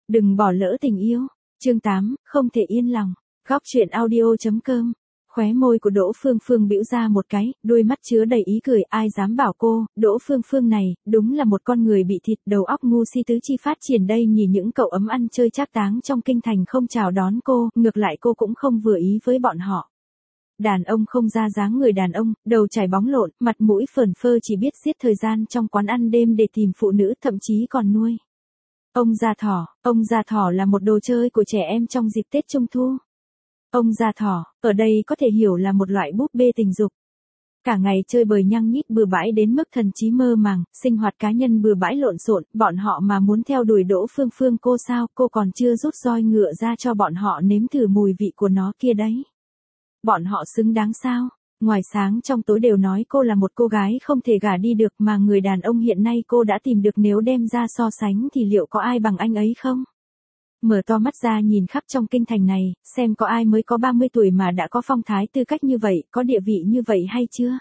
Đừng bỏ lỡ tình yêu. Chương 8, không thể yên lòng. Góc truyện audio.com. Khóe môi của Đỗ Phương Phương bĩu ra một cái, đôi mắt chứa đầy ý cười, ai dám bảo cô, Đỗ Phương Phương này, đúng là một con người bị thịt, đầu óc ngu si tứ chi phát triển đây. Nhìn những cậu ấm ăn chơi trác táng trong kinh thành không chào đón cô, ngược lại cô cũng không vừa ý với bọn họ. Đàn ông không ra dáng người đàn ông, đầu chảy bóng lộn, mặt mũi phờn phơ, chỉ biết giết thời gian trong quán ăn đêm để tìm phụ nữ, thậm chí còn nuôi ông già thỏ là một đồ chơi của trẻ em trong dịp Tết Trung Thu. Ông già thỏ, ở đây có thể hiểu là một loại búp bê tình dục. Cả ngày chơi bời nhăng nhít bừa bãi đến mức thần trí mơ màng, sinh hoạt cá nhân bừa bãi lộn xộn, bọn họ mà muốn theo đuổi Đỗ Phương Phương cô sao, cô còn chưa rút roi ngựa ra cho bọn họ nếm thử mùi vị của nó kia đấy. Bọn họ xứng đáng sao? Ngoài sáng trong tối đều nói cô là một cô gái không thể gả đi được, mà người đàn ông hiện nay cô đã tìm được nếu đem ra so sánh thì liệu có ai bằng anh ấy không? Mở to mắt ra nhìn khắp trong kinh thành này, xem có ai mới có 30 tuổi mà đã có phong thái tư cách như vậy, có địa vị như vậy hay chưa?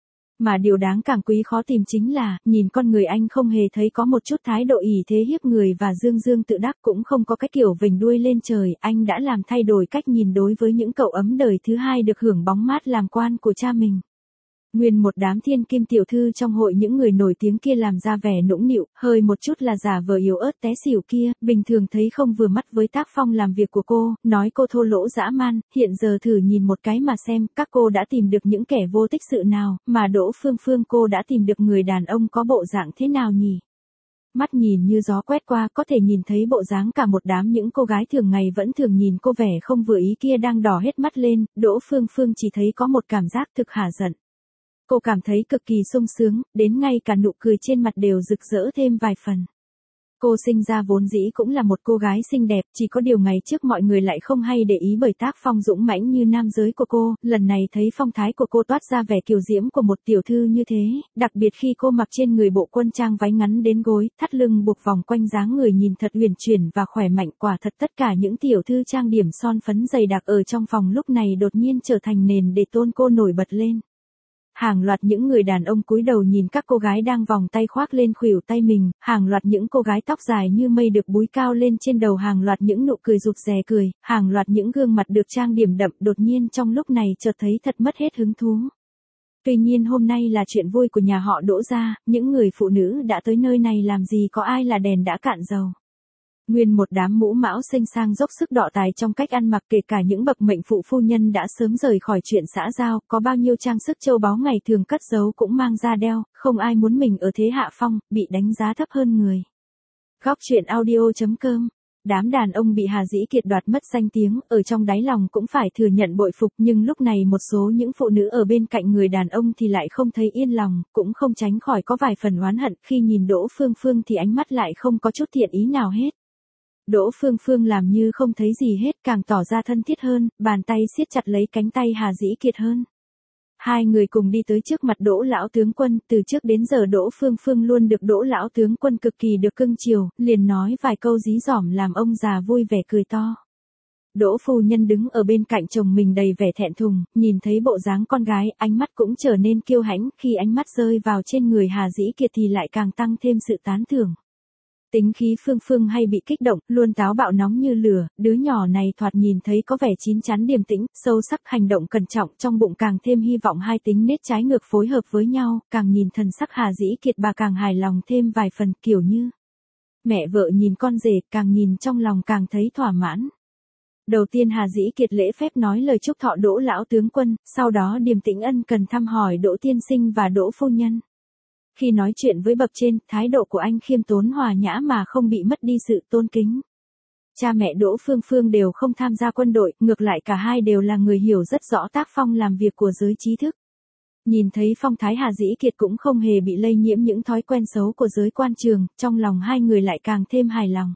Mà điều đáng càng quý khó tìm chính là, nhìn con người anh không hề thấy có một chút thái độ ỷ thế hiếp người và dương dương tự đắc, cũng không có cái kiểu vểnh đuôi lên trời, anh đã làm thay đổi cách nhìn đối với những cậu ấm đời thứ hai được hưởng bóng mát làm quan của cha mình. Nguyên một đám thiên kim tiểu thư trong hội những người nổi tiếng kia làm ra vẻ nũng nịu, hơi một chút là giả vờ yếu ớt té xỉu kia, bình thường thấy không vừa mắt với tác phong làm việc của cô, nói cô thô lỗ dã man, hiện giờ thử nhìn một cái mà xem, các cô đã tìm được những kẻ vô tích sự nào, mà Đỗ Phương Phương cô đã tìm được người đàn ông có bộ dạng thế nào nhỉ? Mắt nhìn như gió quét qua, có thể nhìn thấy bộ dáng cả một đám những cô gái thường ngày vẫn thường nhìn cô vẻ không vừa ý kia đang đỏ hết mắt lên, Đỗ Phương Phương chỉ thấy có một cảm giác thực hả giận. Cô cảm thấy cực kỳ sung sướng, đến ngay cả nụ cười trên mặt đều rực rỡ thêm vài phần. Cô sinh ra vốn dĩ cũng là một cô gái xinh đẹp, chỉ có điều ngày trước mọi người lại không hay để ý bởi tác phong dũng mãnh như nam giới của cô, lần này thấy phong thái của cô toát ra vẻ kiều diễm của một tiểu thư như thế, đặc biệt khi cô mặc trên người bộ quân trang váy ngắn đến gối, thắt lưng buộc vòng quanh dáng người nhìn thật uyển chuyển và khỏe mạnh, quả thật tất cả những tiểu thư trang điểm son phấn dày đặc ở trong phòng lúc này đột nhiên trở thành nền để tôn cô nổi bật lên. Hàng loạt những người đàn ông cúi đầu nhìn các cô gái đang vòng tay khoác lên khuỷu tay mình, hàng loạt những cô gái tóc dài như mây được búi cao lên trên đầu, hàng loạt những nụ cười rụt rè cười, hàng loạt những gương mặt được trang điểm đậm, đột nhiên trong lúc này chợt thấy thật mất hết hứng thú. Tuy nhiên hôm nay là chuyện vui của nhà họ Đỗ gia, những người phụ nữ đã tới nơi này làm gì có ai là đèn đã cạn dầu. Nguyên một đám mũ mão xinh sang dốc sức đọ tài trong cách ăn mặc, kể cả những bậc mệnh phụ phu nhân đã sớm rời khỏi chuyện xã giao, có bao nhiêu trang sức châu báu ngày thường cất giấu cũng mang ra đeo, không ai muốn mình ở thế hạ phong, bị đánh giá thấp hơn người. Góc truyện audio.com. Đám đàn ông bị Hà Dĩ Kiệt đoạt mất danh tiếng, ở trong đáy lòng cũng phải thừa nhận bội phục, nhưng lúc này một số những phụ nữ ở bên cạnh người đàn ông thì lại không thấy yên lòng, cũng không tránh khỏi có vài phần oán hận, khi nhìn Đỗ Phương Phương thì ánh mắt lại không có chút thiện ý nào hết. Đỗ Phương Phương làm như không thấy gì hết, càng tỏ ra thân thiết hơn, bàn tay siết chặt lấy cánh tay Hà Dĩ Kiệt hơn. Hai người cùng đi tới trước mặt Đỗ lão tướng quân, từ trước đến giờ Đỗ Phương Phương luôn được Đỗ lão tướng quân cực kỳ được cưng chiều, liền nói vài câu dí dỏm làm ông già vui vẻ cười to. Đỗ phu nhân đứng ở bên cạnh chồng mình đầy vẻ thẹn thùng, nhìn thấy bộ dáng con gái, ánh mắt cũng trở nên kiêu hãnh, khi ánh mắt rơi vào trên người Hà Dĩ Kiệt thì lại càng tăng thêm sự tán thưởng. Tính khí Phương Phương hay bị kích động, luôn táo bạo nóng như lửa, đứa nhỏ này thoạt nhìn thấy có vẻ chín chắn điềm tĩnh, sâu sắc, hành động cẩn trọng, trong bụng càng thêm hy vọng hai tính nết trái ngược phối hợp với nhau, càng nhìn thần sắc Hà Dĩ Kiệt bà càng hài lòng thêm vài phần, kiểu như mẹ vợ nhìn con rể, càng nhìn trong lòng càng thấy thỏa mãn. Đầu tiên Hà Dĩ Kiệt lễ phép nói lời chúc thọ Đỗ lão tướng quân, sau đó điềm tĩnh ân cần thăm hỏi Đỗ tiên sinh và Đỗ phu nhân. Khi nói chuyện với bậc trên, thái độ của anh khiêm tốn hòa nhã mà không bị mất đi sự tôn kính. Cha mẹ Đỗ Phương Phương đều không tham gia quân đội, ngược lại cả hai đều là người hiểu rất rõ tác phong làm việc của giới trí thức. Nhìn thấy phong thái Hà Dĩ Kiệt cũng không hề bị lây nhiễm những thói quen xấu của giới quan trường, trong lòng hai người lại càng thêm hài lòng.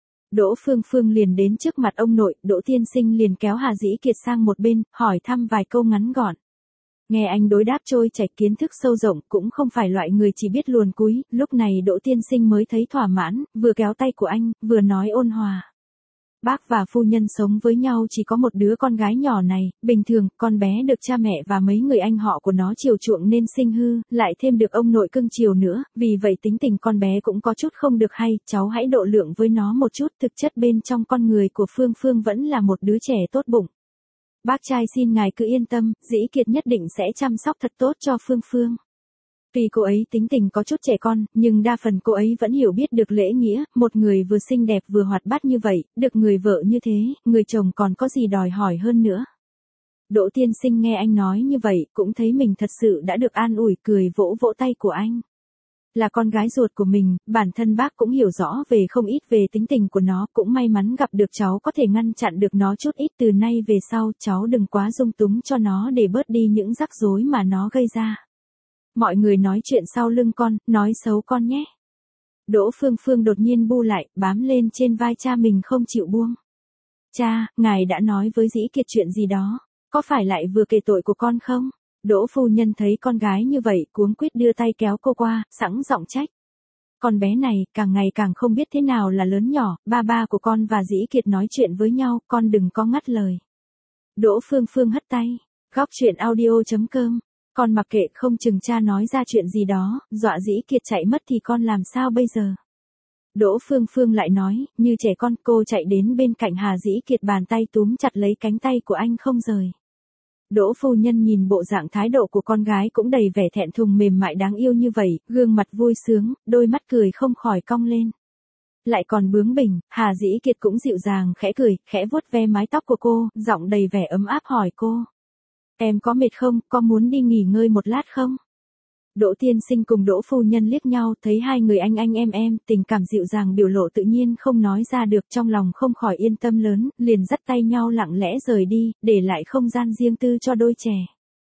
Đỗ Phương Phương liền đến trước mặt ông nội, Đỗ tiên sinh liền kéo Hà Dĩ Kiệt sang một bên, hỏi thăm vài câu ngắn gọn. Nghe anh đối đáp trôi chảy kiến thức sâu rộng, cũng không phải loại người chỉ biết luồn cúi, lúc này Đỗ tiên sinh mới thấy thỏa mãn, vừa kéo tay của anh, vừa nói ôn hòa. Bác và phu nhân sống với nhau chỉ có một đứa con gái nhỏ này, bình thường, con bé được cha mẹ và mấy người anh họ của nó chiều chuộng nên sinh hư, lại thêm được ông nội cưng chiều nữa, vì vậy tính tình con bé cũng có chút không được hay, cháu hãy độ lượng với nó một chút, thực chất bên trong con người của Phương Phương vẫn là một đứa trẻ tốt bụng. Bác trai xin ngài cứ yên tâm, Dĩ Kiệt nhất định sẽ chăm sóc thật tốt cho Phương Phương. Tuy cô ấy tính tình có chút trẻ con, nhưng đa phần cô ấy vẫn hiểu biết được lễ nghĩa, một người vừa xinh đẹp vừa hoạt bát như vậy, được người vợ như thế, người chồng còn có gì đòi hỏi hơn nữa. Đỗ tiên sinh nghe anh nói như vậy, cũng thấy mình thật sự đã được an ủi, cười vỗ vỗ tay của anh. Là con gái ruột của mình, bản thân bác cũng hiểu rõ về không ít về tính tình của nó, cũng may mắn gặp được cháu có thể ngăn chặn được nó chút ít, từ nay về sau cháu đừng quá dung túng cho nó để bớt đi những rắc rối mà nó gây ra. Mọi người nói chuyện sau lưng con, nói xấu con nhé. Đỗ Phương Phương đột nhiên bu lại, bám lên trên vai cha mình không chịu buông. Cha, ngài đã nói với Dĩ Kiệt chuyện gì đó, có phải lại vừa kể tội của con không? Đỗ phu nhân thấy con gái như vậy, cuống quýt đưa tay kéo cô qua, sẵn giọng trách. Con bé này, càng ngày càng không biết thế nào là lớn nhỏ, ba của con và Dĩ Kiệt nói chuyện với nhau, con đừng có ngắt lời. Đỗ Phương Phương hất tay. Góc truyện audio.com. Con mặc kệ, không chừng cha nói ra chuyện gì đó, dọa Dĩ Kiệt chạy mất thì con làm sao bây giờ? Đỗ Phương Phương lại nói, như trẻ con, cô chạy đến bên cạnh Hà Dĩ Kiệt, bàn tay túm chặt lấy cánh tay của anh không rời. Đỗ phu nhân nhìn bộ dạng thái độ của con gái cũng đầy vẻ thẹn thùng mềm mại đáng yêu như vậy, gương mặt vui sướng, đôi mắt cười không khỏi cong lên. Lại còn bướng bỉnh, Hà Dĩ Kiệt cũng dịu dàng khẽ cười, khẽ vuốt ve mái tóc của cô, giọng đầy vẻ ấm áp hỏi cô. Em có mệt không, có muốn đi nghỉ ngơi một lát không? Đỗ tiên sinh cùng Đỗ phu nhân liếc nhau, thấy hai người anh em, tình cảm dịu dàng biểu lộ tự nhiên không nói ra được, trong lòng không khỏi yên tâm lớn, liền dắt tay nhau lặng lẽ rời đi, để lại không gian riêng tư cho đôi trẻ.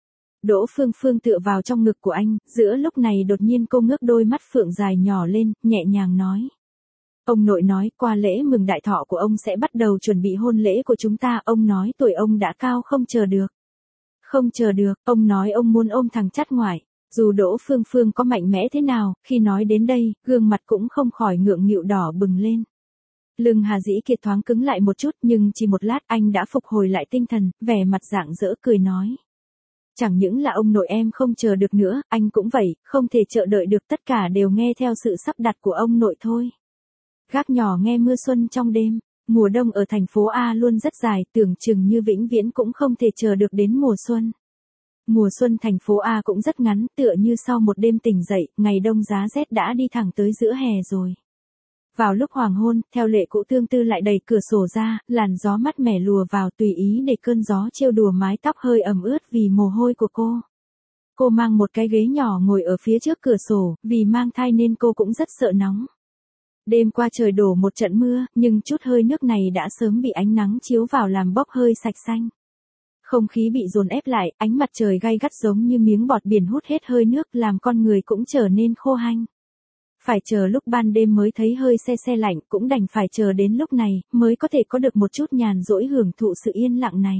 Đỗ Phương Phương tựa vào trong ngực của anh, giữa lúc này đột nhiên cô ngước đôi mắt phượng dài nhỏ lên, nhẹ nhàng nói. Ông nội nói qua lễ mừng đại thọ của ông sẽ bắt đầu chuẩn bị hôn lễ của chúng ta, ông nói tuổi ông đã cao không chờ được. Không chờ được, ông nói ông muốn ôm thằng chắt ngoại. Dù Đỗ Phương Phương có mạnh mẽ thế nào, khi nói đến đây, gương mặt cũng không khỏi ngượng nghịu đỏ bừng lên. Lưng Hà Dĩ Kiệt thoáng cứng lại một chút, nhưng chỉ một lát anh đã phục hồi lại tinh thần, vẻ mặt rạng rỡ cười nói. Chẳng những là ông nội em không chờ được nữa, anh cũng vậy, không thể chờ đợi được, tất cả đều nghe theo sự sắp đặt của ông nội thôi. Gác nhỏ nghe mưa xuân trong đêm, mùa đông ở thành phố A luôn rất dài, tưởng chừng như vĩnh viễn cũng không thể chờ được đến mùa xuân. Mùa xuân thành phố A cũng rất ngắn, tựa như sau một đêm tỉnh dậy, ngày đông giá rét đã đi thẳng tới giữa hè rồi. Vào lúc hoàng hôn, theo lệ cũ tương tư lại đẩy cửa sổ ra, làn gió mát mẻ lùa vào tùy ý để cơn gió trêu đùa mái tóc hơi ẩm ướt vì mồ hôi của cô. Cô mang một cái ghế nhỏ ngồi ở phía trước cửa sổ, vì mang thai nên cô cũng rất sợ nóng. Đêm qua trời đổ một trận mưa, nhưng chút hơi nước này đã sớm bị ánh nắng chiếu vào làm bốc hơi sạch xanh. Không khí bị dồn ép lại, ánh mặt trời gay gắt giống như miếng bọt biển hút hết hơi nước, làm con người cũng trở nên khô hanh. Phải chờ lúc ban đêm mới thấy hơi se lạnh, cũng đành phải chờ đến lúc này, mới có thể có được một chút nhàn rỗi hưởng thụ sự yên lặng này.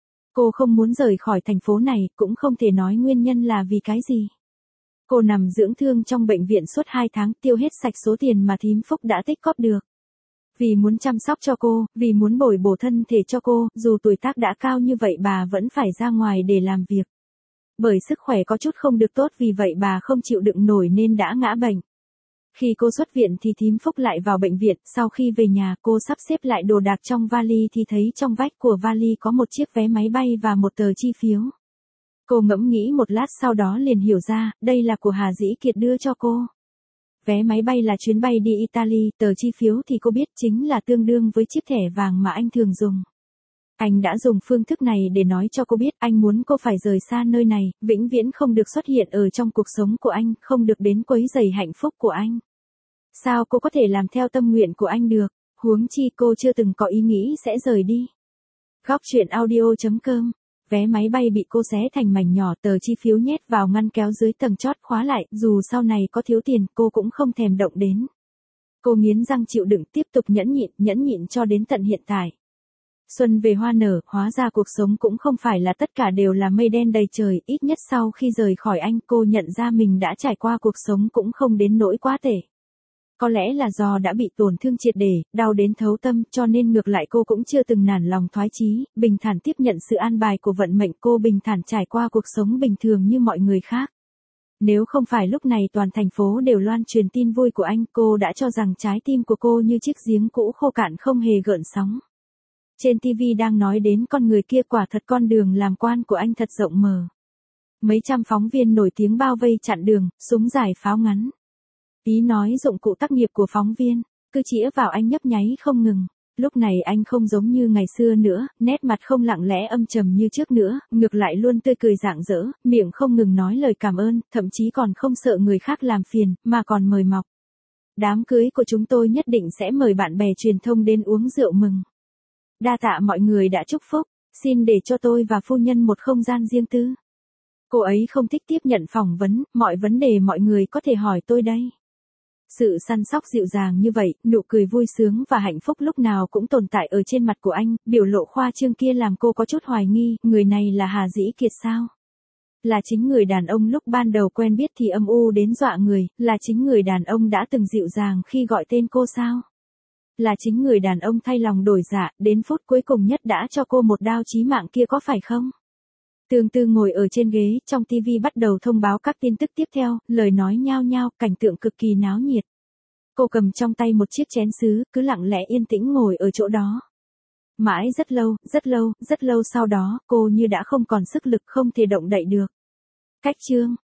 Cô không muốn rời khỏi thành phố này, cũng không thể nói nguyên nhân là vì cái gì. Cô nằm dưỡng thương trong bệnh viện suốt 2 tháng, tiêu hết sạch số tiền mà thím Phúc đã tích cóp được. Vì muốn chăm sóc cho cô, vì muốn bồi bổ thân thể cho cô, dù tuổi tác đã cao như vậy bà vẫn phải ra ngoài để làm việc. Bởi sức khỏe có chút không được tốt, vì vậy bà không chịu đựng nổi nên đã ngã bệnh. Khi cô xuất viện thì thím Phúc lại vào bệnh viện, sau khi về nhà cô sắp xếp lại đồ đạc trong vali thì thấy trong vách của vali có một chiếc vé máy bay và một tờ chi phiếu. Cô ngẫm nghĩ một lát sau đó liền hiểu ra, đây là của Hà Dĩ Kiệt đưa cho cô. Vé máy bay là chuyến bay đi Italy, tờ chi phiếu thì cô biết chính là tương đương với chiếc thẻ vàng mà anh thường dùng. Anh đã dùng phương thức này để nói cho cô biết anh muốn cô phải rời xa nơi này, vĩnh viễn không được xuất hiện ở trong cuộc sống của anh, không được đến quấy rầy hạnh phúc của anh. Sao cô có thể làm theo tâm nguyện của anh được, huống chi cô chưa từng có ý nghĩ sẽ rời đi. Góc truyện audio.com. Vé máy bay bị cô xé thành mảnh nhỏ, tờ chi phiếu nhét vào ngăn kéo dưới tầng chót khóa lại, dù sau này có thiếu tiền cô cũng không thèm động đến. Cô nghiến răng chịu đựng, tiếp tục nhẫn nhịn cho đến tận hiện tại. Xuân về hoa nở, hóa ra cuộc sống cũng không phải là tất cả đều là mây đen đầy trời, ít nhất sau khi rời khỏi anh cô nhận ra mình đã trải qua cuộc sống cũng không đến nỗi quá tệ. Có lẽ là do đã bị tổn thương triệt để, đau đến thấu tâm, cho nên ngược lại cô cũng chưa từng nản lòng thoái chí, bình thản tiếp nhận sự an bài của vận mệnh, cô bình thản trải qua cuộc sống bình thường như mọi người khác. Nếu không phải lúc này toàn thành phố đều loan truyền tin vui của anh, cô đã cho rằng trái tim của cô như chiếc giếng cũ khô cạn không hề gợn sóng. Trên TV đang nói đến con người kia, quả thật con đường làm quan của anh thật rộng mở. Mấy trăm phóng viên nổi tiếng bao vây chặn đường, súng dài pháo ngắn. Ý nói dụng cụ tác nghiệp của phóng viên, cứ chĩa vào anh nhấp nháy không ngừng. Lúc này anh không giống như ngày xưa nữa, nét mặt không lặng lẽ âm trầm như trước nữa, ngược lại luôn tươi cười rạng rỡ, miệng không ngừng nói lời cảm ơn, thậm chí còn không sợ người khác làm phiền, mà còn mời mọc. Đám cưới của chúng tôi nhất định sẽ mời bạn bè truyền thông đến uống rượu mừng. Đa tạ mọi người đã chúc phúc, xin để cho tôi và phu nhân một không gian riêng tư. Cô ấy không thích tiếp nhận phỏng vấn, mọi vấn đề mọi người có thể hỏi tôi đây. Sự săn sóc dịu dàng như vậy, nụ cười vui sướng và hạnh phúc lúc nào cũng tồn tại ở trên mặt của anh, biểu lộ khoa trương kia làm cô có chút hoài nghi, người này là Hà Dĩ Kiệt sao? Là chính người đàn ông lúc ban đầu quen biết thì âm u đến dọa người, là chính người đàn ông đã từng dịu dàng khi gọi tên cô sao? Là chính người đàn ông thay lòng đổi dạ, đến phút cuối cùng nhất đã cho cô một đao chí mạng kia có phải không? Tương Tư ngồi ở trên ghế, trong TV bắt đầu thông báo các tin tức tiếp theo, lời nói nhao nhao, cảnh tượng cực kỳ náo nhiệt. Cô cầm trong tay một chiếc chén sứ, cứ lặng lẽ yên tĩnh ngồi ở chỗ đó. Mãi rất lâu sau đó, cô như đã không còn sức lực, không thể động đậy được. Cách chương